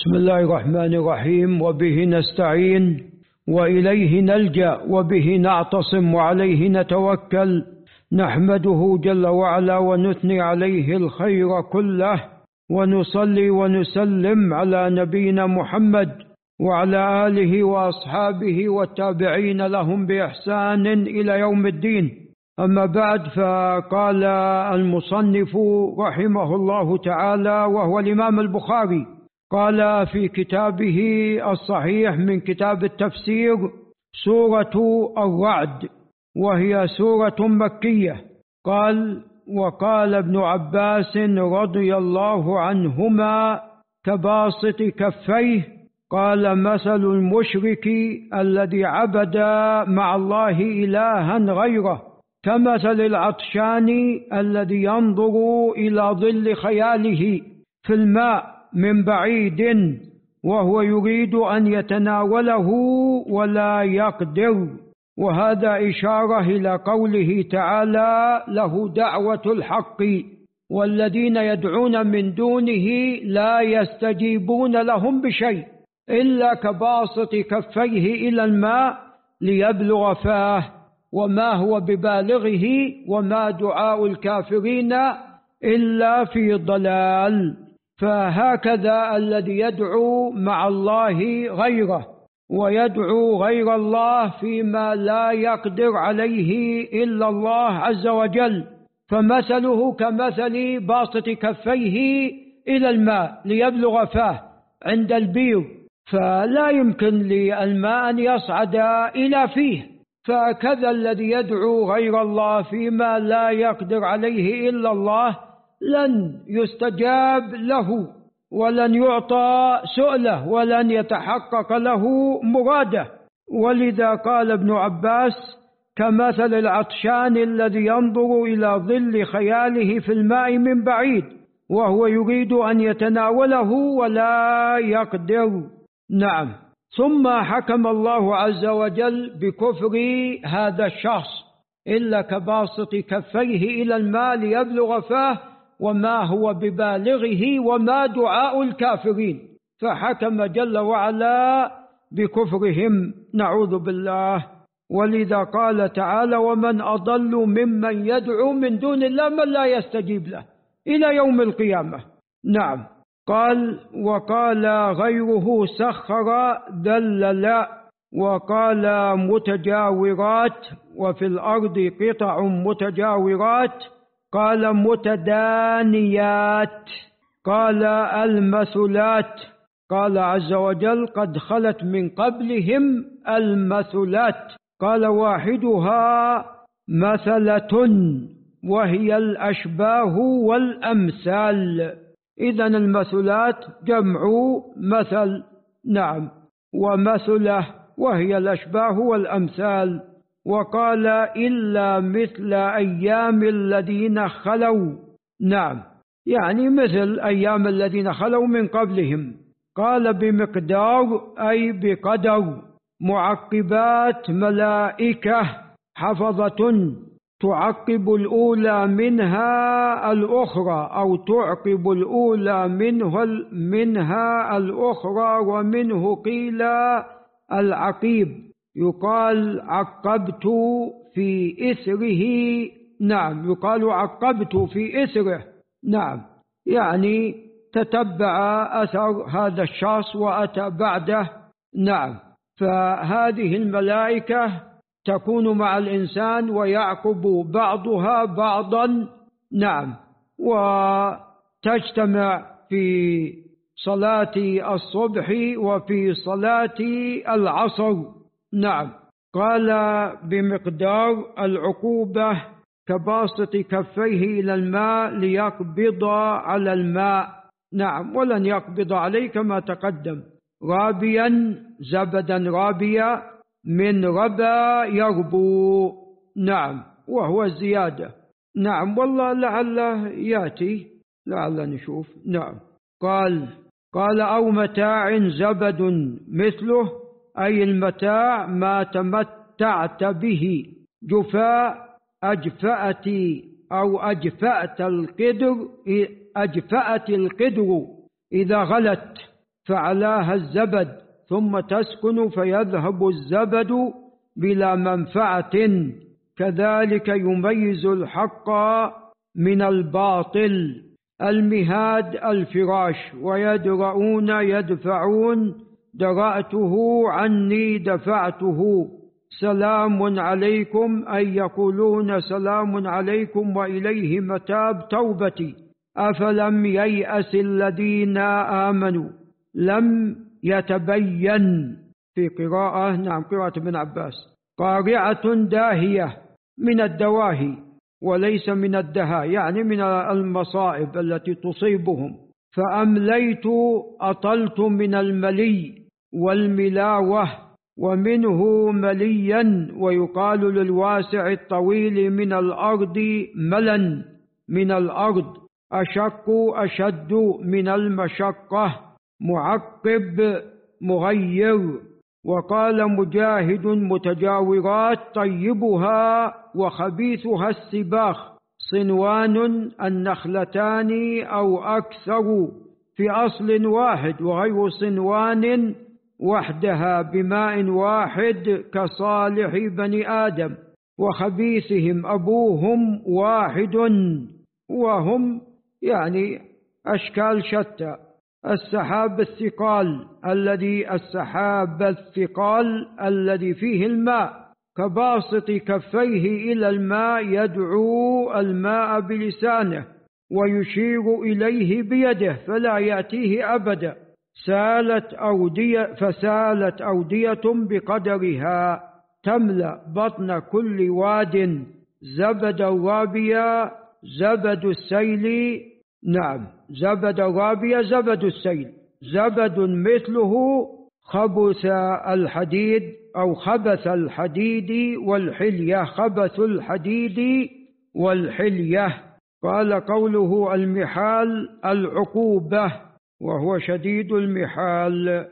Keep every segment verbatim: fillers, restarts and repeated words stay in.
بسم الله الرحمن الرحيم، وبه نستعين وإليه نلجأ وبه نعتصم وعليه نتوكل. نحمده جل وعلا ونثني عليه الخير كله، ونصلي ونسلم على نبينا محمد وعلى آله وأصحابه والتابعين لهم بإحسان إلى يوم الدين. أما بعد، فقال المصنف رحمه الله تعالى وهو الإمام البخاري، قال في كتابه الصحيح من كتاب التفسير: سورة الرعد، وهي سورة مكية. قال: وقال ابن عباس رضي الله عنهما كباسط كفيه، قال: مثل المشرك الذي عبد مع الله إلها غيره كمثل العطشان الذي ينظر إلى ظل خياله في الماء من بعيد وهو يريد أن يتناوله ولا يقدر. وهذا إشارة إلى قوله تعالى: له دعوة الحق والذين يدعون من دونه لا يستجيبون لهم بشيء إلا كباسط كفيه إلى الماء ليبلغ فاه وما هو ببالغه وما دعاء الكافرين إلا في ضلال. فهكذا الذي يدعو مع الله غيره ويدعو غير الله فيما لا يقدر عليه إلا الله عز وجل، فمثله كمثل باسط كفيه إلى الماء ليبلغ فاه عند البير، فلا يمكن للماء أن يصعد إلى فيه. فكذا الذي يدعو غير الله فيما لا يقدر عليه إلا الله لن يستجاب له ولن يعطى سؤله ولن يتحقق له مراده. ولذا قال ابن عباس: كمثل العطشان الذي ينظر إلى ظل خياله في الماء من بعيد وهو يريد أن يتناوله ولا يقدر. نعم. ثم حكم الله عز وجل بكفر هذا الشخص: إلا كباسط كفيه إلى الماء ليبلغ فاه وما هو ببالغه وما دعاء الكافرين، فحكم جل وعلا بكفرهم، نعوذ بالله. ولذا قال تعالى: ومن أضل ممن يدعو من دون الله من لا يستجيب له إلى يوم القيامة. نعم. قال: وقال غيره سخر ذلل، وقال متجاورات، وفي الأرض قطع متجاورات، قال متدانيات، قال المثلات. قال عز وجل: قد خلت من قبلهم المثلات، قال واحدها مثلة وهي الأشباه والأمثال. إذن المثلات جمع مثل، نعم، ومثله وهي الأشباه والأمثال. وقال: إلا مثل أيام الذين خلوا، نعم، يعني مثل أيام الذين خلوا من قبلهم. قال: بمقدار أي بقدر، معقبات ملائكة حفظة تعقب الأولى منها الأخرى، أو تعقب الأولى منه منها الأخرى، ومنه قيل العقيب، يقال عقبت في إثره، نعم، يقال عقبت في إثره، نعم، يعني تتبع أثر هذا الشخص وأتى بعده. نعم. فهذه الملائكة تكون مع الإنسان ويعقب بعضها بعضا، نعم، وتجتمع في صلاة الصبح وفي صلاة العصر. نعم. قال: بمقدار العقوبة كباسط كفيه إلى الماء ليقبض على الماء، نعم، ولن يقبض عليه كما تقدم. رابيا، زبدا رابيا، من ربا يربو، نعم، وهو الزيادة. نعم. والله لعله يأتي، لعل نشوف. نعم. قال قال أو متاع زبد مثله، أي المتاع ما تمتعت به. جفاء أجفأت أو أجفأت القدر، أجفأت القدر إذا غلت، فعلاها الزبد ثم تسكن فيذهب الزبد بلا منفعة. كذلك يميز الحق من الباطل. المهاد الفراش، ويدرؤون يدفعون، درأته عني دفعته. سلام عليكم أي يقولون سلام عليكم وإليه متاب توبتي. أفلم ييأس الذين آمنوا، لم يتبين في قراءة، نعم قراءة ابن عباس، قارعة داهية من الدواهي وليس من الدها، يعني من المصائب التي تصيبهم. فأمليت أطلت من الملي والملاوة، ومنه مليا، ويقال للواسع الطويل من الأرض ملا من الأرض. أشق أشد من المشقة، معقب مغير. وقال مجاهد متجاورات طيبها وخبيثها السباخ، صنوان النخلتان أو أكثر في أصل واحد، وغير صنوان وحدها بماء واحد كصالح بني آدم. وخبيثهم أبوهم واحد، وهم يعني أشكال شتى. السحاب الثقال الذي السحاب الثقال الذي فيه الماء، كباسط كفيه إلى الماء يدعو الماء بلسانه ويشير إليه بيده فلا يأتيه أبدا. سالت أودية فسالت أودية بقدرها، تملأ بطن كل واد زبد الرابية زبد السيل. نعم زبد الرابية زبد السيل، زبد مثله خبث الحديد أو خبث الحديد والحلية، خبث الحديد والحلية. قال قوله المحال العقوبة، وهو شديد المحال.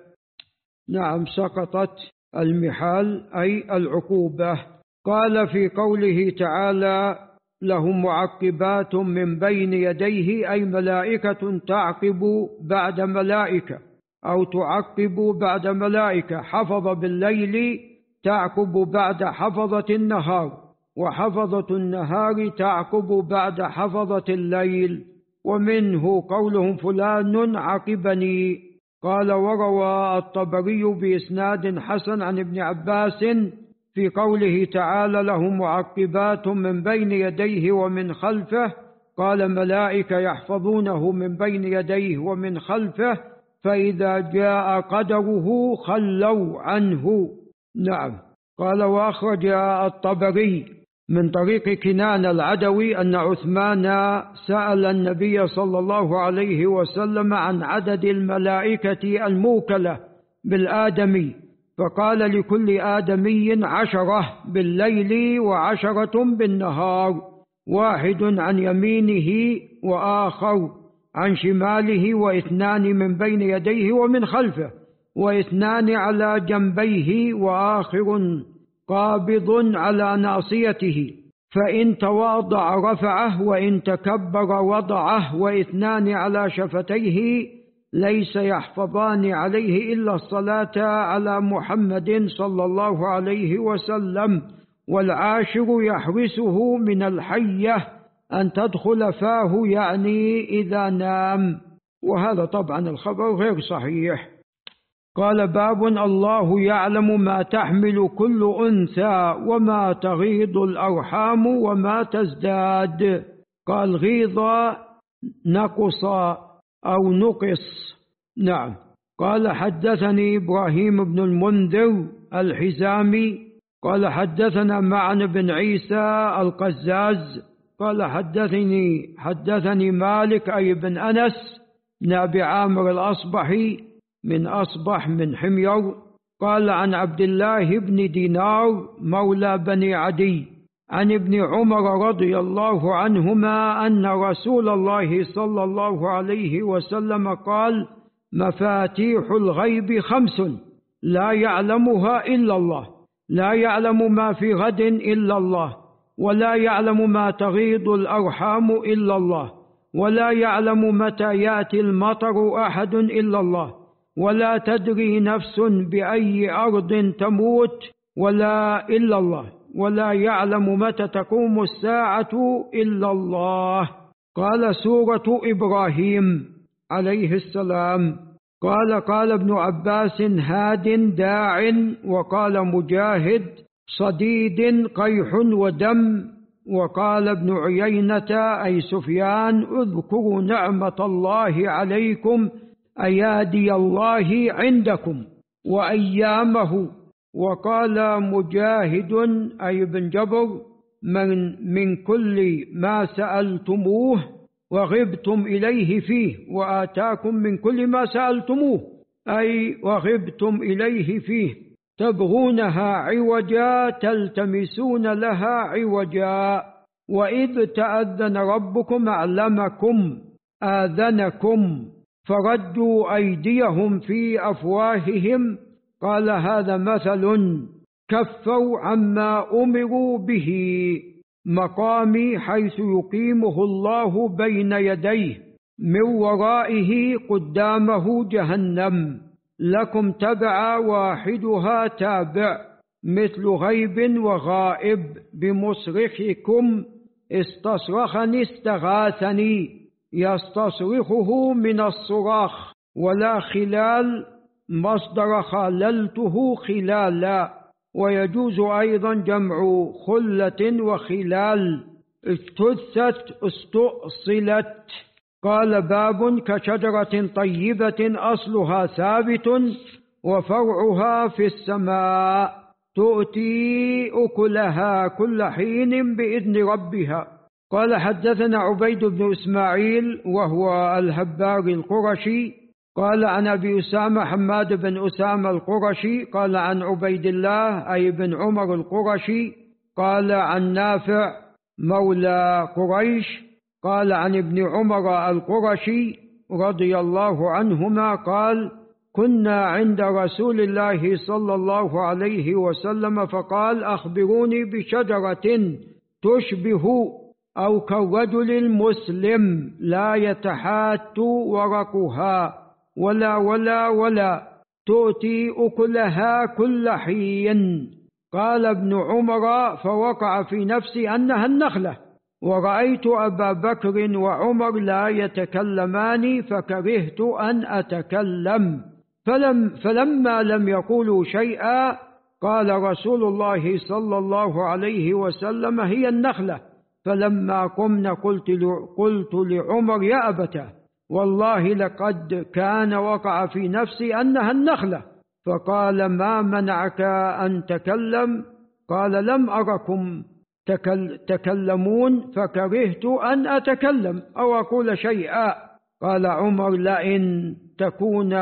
نعم سقطت المحال أي العقوبة. قال في قوله تعالى لهم معقبات من بين يديه، أي ملائكة تعقب بعد ملائكة أو تعقب بعد ملائكة. حفظ بالليل تعقب بعد حفظة النهار، وحفظة النهار تعقب بعد حفظة الليل. ومنه قولهم فلان عقبني. قال وروى الطبري بإسناد حسن عن ابن عباس في قوله تعالى لهم معقبات من بين يديه ومن خلفه، قال ملائكة يحفظونه من بين يديه ومن خلفه، فإذا جاء قدره خلوا عنه. نعم. قال وأخرج الطبري من طريق كنان العدوي أن عثمان سأل النبي صلى الله عليه وسلم عن عدد الملائكة الموكلة بالآدمي، فقال لكل آدمي عشرة بالليل وعشرة بالنهار، واحد عن يمينه وآخر عن شماله، واثنان من بين يديه ومن خلفه، واثنان على جنبيه، وآخر قابض على ناصيته، فإن تواضع رفعه وإن تكبر وضعه، واثنان على شفتيه ليس يحفظان عليه إلا الصلاة على محمد صلى الله عليه وسلم، والعاشر يحرسه من الحية أن تدخل فاه، يعني إذا نام. وهذا طبعا الخبر غير صحيح. قال باب الله يعلم ما تحمل كل أنثى وما تغيض الأرحام وما تزداد. قال غيض نقص أو نقص. نعم. قال حدثني إبراهيم بن المنذر الحزامي قال حدثنا معن بن عيسى القزاز قال حدثني حدثني مالك أي بن أنس بن أبي عامر الأصبحي من أصبح من حمير، قال عن عبد الله بن دينار مولى بني عدي عن ابن عمر رضي الله عنهما أن رسول الله صلى الله عليه وسلم قال مفاتيح الغيب خمس لا يعلمها إلا الله، لا يعلم ما في غد إلا الله، ولا يعلم ما تغيض الأرحام إلا الله، ولا يعلم متى يأتي المطر أحد إلا الله، ولا تدري نفس بأي أرض تموت ولا إلا الله، ولا يعلم متى تقوم الساعة إلا الله. قال سورة إبراهيم عليه السلام. قال قال ابن عباس هاد داع، وقال مجاهد صديد قيح ودم، وقال ابن عيينة أي سفيان اذكروا نعمة الله عليكم أيادي الله عندكم وأيامه. وقال مجاهد أي ابن جبر من, من كل ما سألتموه وغبتم إليه فيه وآتاكم من كل ما سألتموه أي وغبتم إليه فيه، تبغونها عوجا تلتمسون لها عوجا. وإذ تأذن ربكم أعلمكم آذنكم فردوا أيديهم في أفواههم. قال هذا مثل كفوا عما أمروا به، مقامي حيث يقيمه الله بين يديه، من ورائه قدامه جهنم، لكم تبع واحدها تابع، مثل غيب وغائب، بمصرخكم استصرخني استغاثني، يستصرخه من الصراخ، ولا خلال مصدر خاللته خلالا. ويجوز أيضا جمع خلة وخلال، اجتثت استؤصلت. قال باب كشجرة طيبة أصلها ثابت وفرعها في السماء، تؤتي أكلها كل حين بإذن ربها. قال حدثنا عبيد بن إسماعيل وهو الهباري القرشي قال عن أبي أسامة حماد بن أسامة القرشي قال عن عبيد الله أي بن عمر القرشي قال عن نافع مولى قريش قال عن ابن عمر القرشي رضي الله عنهما قال كنا عند رسول الله صلى الله عليه وسلم فقال أخبروني بشجرة تشبه أو كالرجل المسلم لا يتحات ورقها ولا ولا ولا تؤتي أكلها كل حين. قال ابن عمر فوقع في نفسي أنها النخلة، ورأيت أبا بكر وعمر لا يتكلمان فكرهت أن أتكلم، فلم فلما لم يقولوا شيئا قال رسول الله صلى الله عليه وسلم هي النخلة. فلما قمنا قلت قلت لعمر يا أبتاه والله لقد كان وقع في نفسي أنها النخلة. فقال ما منعك أن تكلم؟ قال لم أركم تكل تكلمون فكرهت أن أتكلم أو أقول شيئا. قال عمر لئن تكون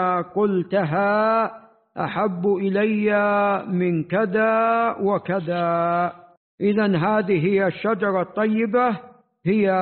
قلتها أحب إلي من كذا وكذا. إذن هذه هي الشجرة الطيبة، هي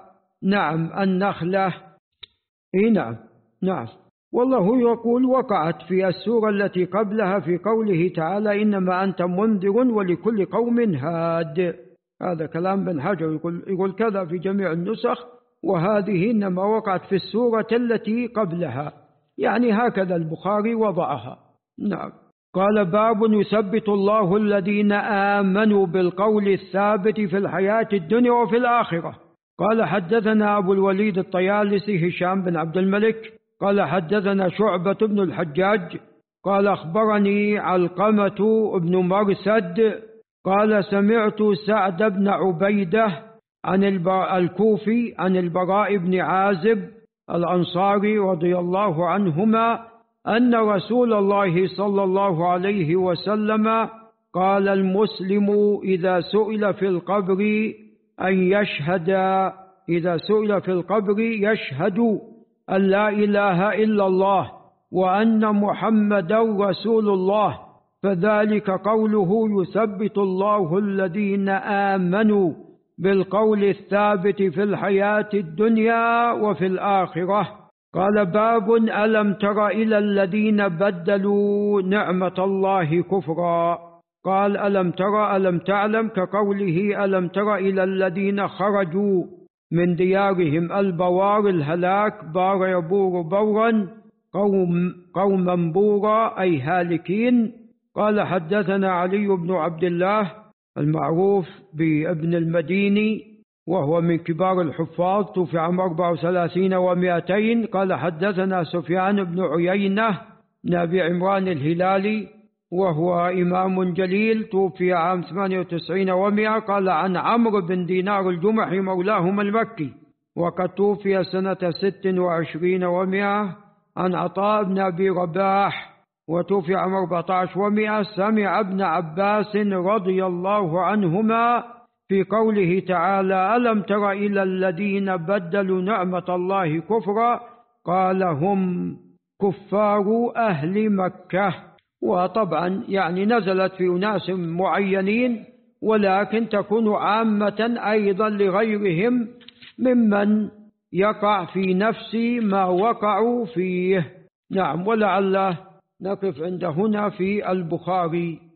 نعم النخلة. إيه نعم نعم. والله يقول وقعت في السورة التي قبلها في قوله تعالى إنما أنت منذر ولكل قوم هاد. هذا كلام بن حجر يقول, يقول كذا في جميع النسخ، وهذه إنما وقعت في السورة التي قبلها، يعني هكذا البخاري وضعها. نعم. قال باب يثبت الله الذين آمنوا بالقول الثابت في الحياة الدنيا وفي الآخرة. قال حدثنا أبو الوليد الطيالسي هشام بن عبد الملك قال حدثنا شعبة بن الحجاج قال أخبرني علقمة بن مرسد قال سمعت سعد بن عبيدة عن الكوفي عن البراء بن عازب الأنصاري رضي الله عنهما أن رسول الله صلى الله عليه وسلم قال المسلم إذا سئل في القبر أن يشهد إذا سئل في القبر يشهد أن لا إله إلا الله وأن محمدا رسول الله، فذلك قوله يثبت الله الذين آمنوا بالقول الثابت في الحياة الدنيا وفي الآخرة. قال باب ألم تر إلى الذين بدلوا نعمة الله كفرا. قال ألم تر ألم تعلم كقوله ألم تر إلى الذين خرجوا من ديارهم البوار الهلاك بار يبور بورا. قوم قوما بورا أي هالكين. قال حدثنا علي بن عبد الله المعروف بابن المديني وهو من كبار الحفاظ، توفي عام أربع وثلاثين ومائتين. قال حدثنا سفيان بن عيينة بن أبي عمران الهلالي وهو إمام جليل، توفي عام ثمانية وتسعين ومائة. قال عن عمرو بن دينار الجمحي مولاهم المكي وقد توفي سنة ست وعشرين ومائة. عن عطاء بن أبي رباح وتوفي عام أربعة عشر ومائة. سمع ابن عباس رضي الله عنهما في قوله تعالى: ألم تر إلى الذين بدلوا نعمة الله كفرا قال هم كفار أهل مكة. وطبعا يعني نزلت في أناس معينين، ولكن تكون عامة أيضا لغيرهم ممن يقع في نفس ما وقعوا فيه. نعم، ولعل نقف عند هنا في البخاري.